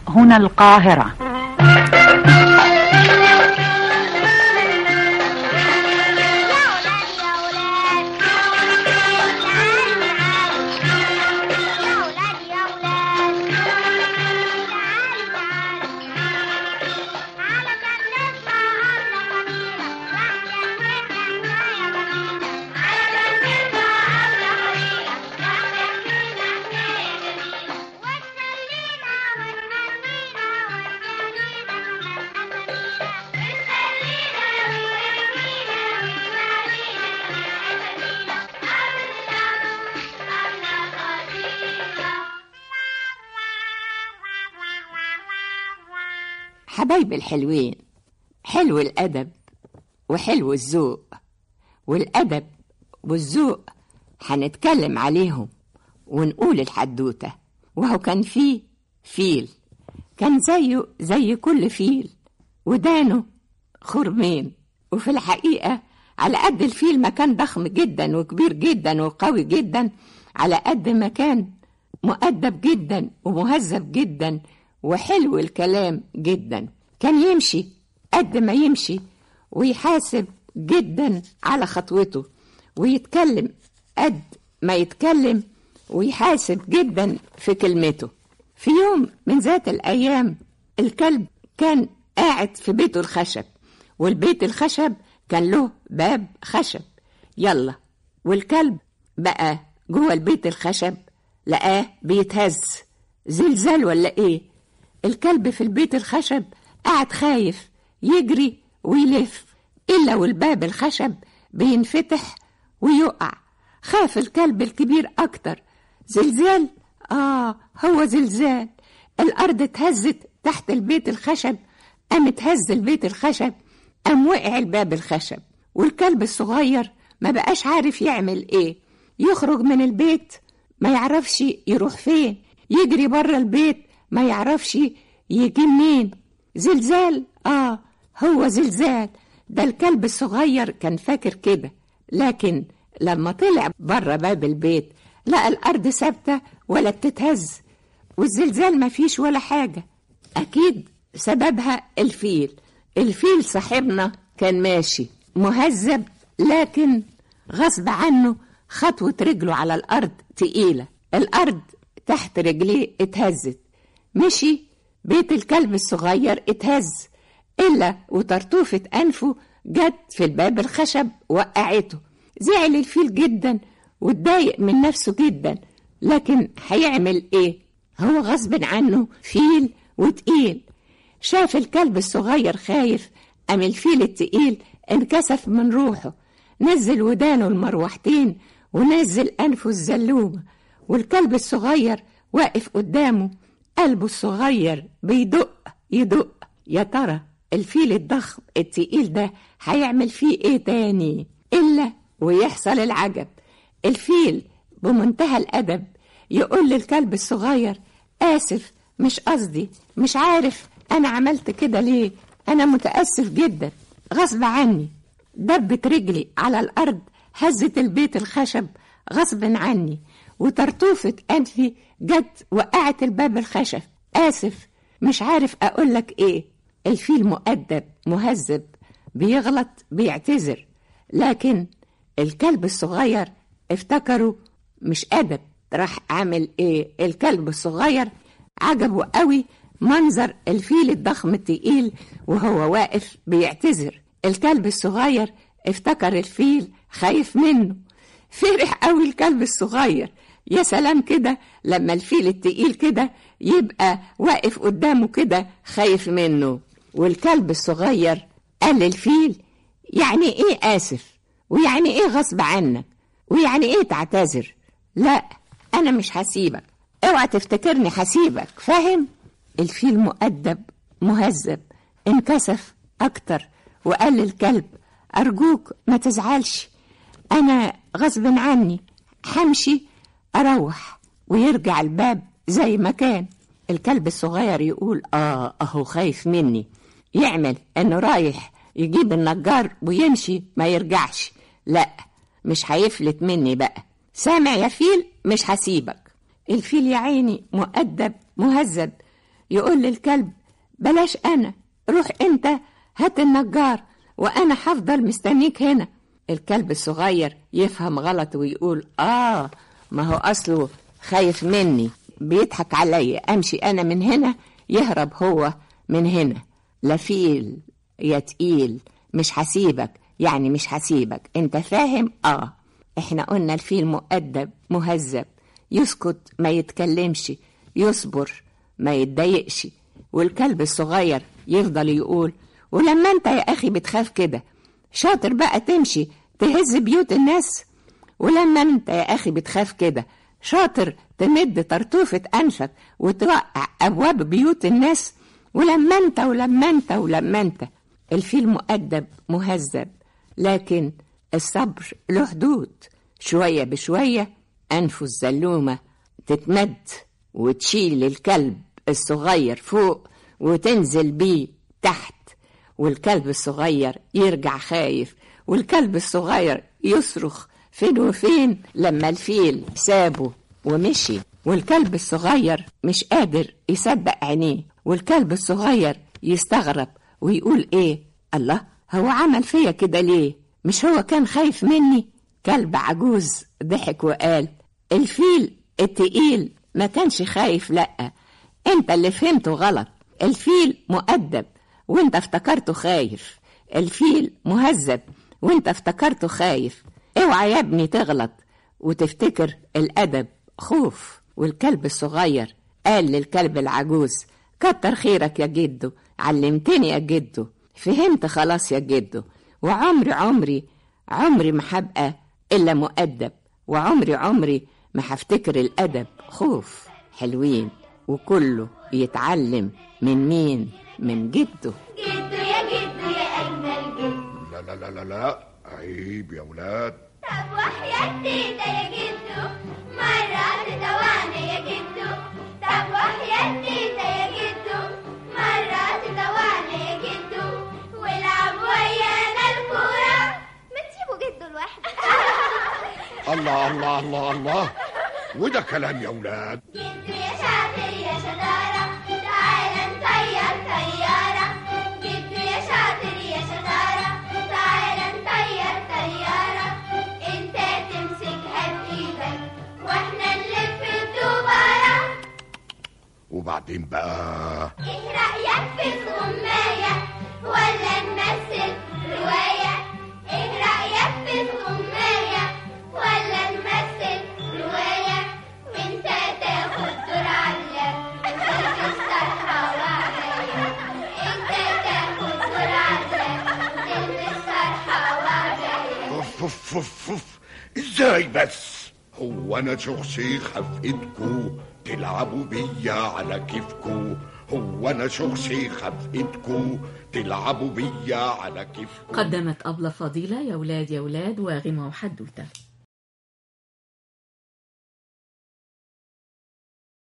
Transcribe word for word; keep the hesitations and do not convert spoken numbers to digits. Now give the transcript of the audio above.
هنا القاهرة. حبايب الحلوين، حلو الأدب وحلو الذوق، والأدب والذوق هنتكلم عليهم ونقول الحدوتة. وهو كان فيه فيل كان زيه زي كل فيل، ودانه خرمين، وفي الحقيقة على قد الفيل ما كان ضخم جدا وكبير جدا وقوي جدا، على قد ما كان مؤدب جدا ومهذب جدا وحلو الكلام جدا. كان يمشي قد ما يمشي ويحاسب جدا على خطوته، ويتكلم قد ما يتكلم ويحاسب جدا في كلمته. في يوم من ذات الأيام الكلب كان قاعد في بيته الخشب، والبيت الخشب كان له باب خشب. يلا والكلب بقى جوه البيت الخشب لقاه بيتهز، زلزال ولا ايه؟ الكلب في البيت الخشب قاعد خايف يجري ويلف، إلا والباب الخشب بينفتح ويقع. خاف الكلب الكبير أكتر. زلزال؟ آه هو زلزال. الأرض اتهزت تحت البيت الخشب، قام اتهز البيت الخشب، قام وقع الباب الخشب. والكلب الصغير ما بقاش عارف يعمل ايه، يخرج من البيت ما يعرفش يروح فين، يجري بره البيت ما يعرفش يجي منين. زلزال؟ آه هو زلزال. ده الكلب الصغير كان فاكر كده، لكن لما طلع بره باب البيت لقى الأرض ثابتة ولا بتتهز، والزلزال ما فيش ولا حاجة. أكيد سببها الفيل. الفيل صاحبنا كان ماشي مهذب، لكن غصب عنه خطوة رجله على الأرض تقيلة، الأرض تحت رجليه اتهزت. مشي بيت الكلب الصغير اتهز، إلا وطرطوفة أنفه جت في الباب الخشب وقعته. زعل الفيل جدا واتضايق من نفسه جدا، لكن هيعمل ايه؟ هو غصب عنه فيل وتقيل. شاف الكلب الصغير خايف، قام الفيل التقيل انكسف من روحه، نزل ودانه المروحتين ونزل أنفه الزلومة، والكلب الصغير واقف قدامه، قلبه الصغير بيدق يدق. يا ترى الفيل الضخم التقيل ده هيعمل فيه ايه تاني؟ إلا ويحصل العجب. الفيل بمنتهى الأدب يقول للكلب الصغير: آسف، مش قصدي، مش عارف أنا عملت كده ليه، أنا متأسف جدا، غصب عني، دبت رجلي على الأرض، هزت البيت الخشب غصب عني، وطرطوفة أنفي جت وقعت الباب الخشب. آسف، مش عارف أقولك إيه. الفيل مؤدب مهذب، بيغلط بيعتذر، لكن الكلب الصغير افتكروا مش أدب. راح عامل إيه الكلب الصغير؟ عجبه قوي منظر الفيل الضخم التقيل وهو واقف بيعتذر. الكلب الصغير افتكر الفيل خايف منه، فرح قوي الكلب الصغير. يا سلام كده لما الفيل التقيل كده يبقى واقف قدامه كده خايف منه. والكلب الصغير قال للفيل: يعني ايه آسف؟ ويعني ايه غصب عنك؟ ويعني ايه تعتذر؟ لا، انا مش هسيبك، اوعى تفتكرني هسيبك، فاهم؟ الفيل مؤدب مهذب انكسف اكتر وقال للكلب: ارجوك ما تزعلش، انا غصب عني، همشي اروح. ويرجع الباب زي ما كان. الكلب الصغير يقول: اه اهو خايف مني، يعمل انه رايح يجيب النجار ويمشي ما يرجعش. لا، مش هيفلت مني بقى، سامع يا فيل؟ مش هسيبك. الفيل يا عيني مؤدب مهذب يقول للكلب بلاش أنا، روح أنت هات النجار وأنا هفضل مستنيك هنا. الكلب الصغير يفهم غلط ويقول آه ما هو أصله خايف مني، بيضحك عليا، أمشي أنا من هنا يهرب هو من هنا. لا فيل يا تقيل مش هسيبك، يعني مش هسيبك، انت فاهم؟ آه احنا قلنا الفيل مؤدب مهذب، يسكت ما يتكلمش، يصبر ما يتضايقش. والكلب الصغير يفضل يقول ولما انت يا أخي بتخاف كده شاطر بقى تمشي تهز بيوت الناس، ولما انت يا أخي بتخاف كده شاطر تمد طرطوفة أنفك وتوقع أبواب بيوت الناس، ولما انت ولما انت ولما انت. الفيل مؤدب مهذب، لكن الصبر له حدود. شوية بشوية أنفه الزلومة تتمد وتشيل الكلب الصغير فوق وتنزل بيه تحت، والكلب الصغير يرجع خايف، والكلب الصغير يصرخ فين وفين لما الفيل سابه ومشي. والكلب الصغير مش قادر يصدق عينيه، والكلب الصغير يستغرب ويقول ايه الله، هو عمل فيا كده ليه؟ مش هو كان خايف مني؟ كلب عجوز ضحك وقال الفيل التقيل ما كانش خايف، لأ انت اللي فهمته غلط. الفيل مؤدب وانت افتكرته خايف، الفيل مهذب وانت افتكرته خايف. اوعى يا ابني تغلط وتفتكر الأدب خوف. والكلب الصغير قال للكلب العجوز كتر خيرك يا جدو، علمتني يا جدو، فهمت خلاص يا جدو، وعمري عمري عمري ما هبقى إلا مؤدب، وعمري عمري ما هفتكر الأدب خوف. حلوين وكله يتعلم من مين؟ من جده. جدو يا جدو يا أجمل جدو. لا لا لا لا لا عيب يا ولاد. طب وحياة تيتا يا جدو مرة تدوقنا يا جدو. طب وحياة تيتا يا جدو مرة تدوقنا يا جدو، والعب ويانا الكورة. ما تسيبوا جدو لوحده. الله الله الله الله، وده كلام يا ولاد. جدو يا شاطر يا شطارة تعالى نطير طيارة. جدو يا شاطر يا شطارة تعالى نطير طيارة. انت تمسكها بايدك واحنا نلف الدوبارة. وبعدين بقى ايه رأيك في الغماية ولا نمثل رواية؟ ايه رأيك في الغماية ولا نمثل رواية؟ وانت تاخد دور علق وتلبس طرحة وعباية. انت تاخد دور علق وتلبس طرحة وعباية. اوف اوف اوف اوف، ازاي بس؟ هو انا شخصي خف ايدكو تلعبوا بيا على كيفكو؟ هو انا شخصي خف ايدكو تلعبوا بيا على كيفكو؟ قدمت أبلة فضيلة يا ولاد يا ولاد وغمة وحدوتة.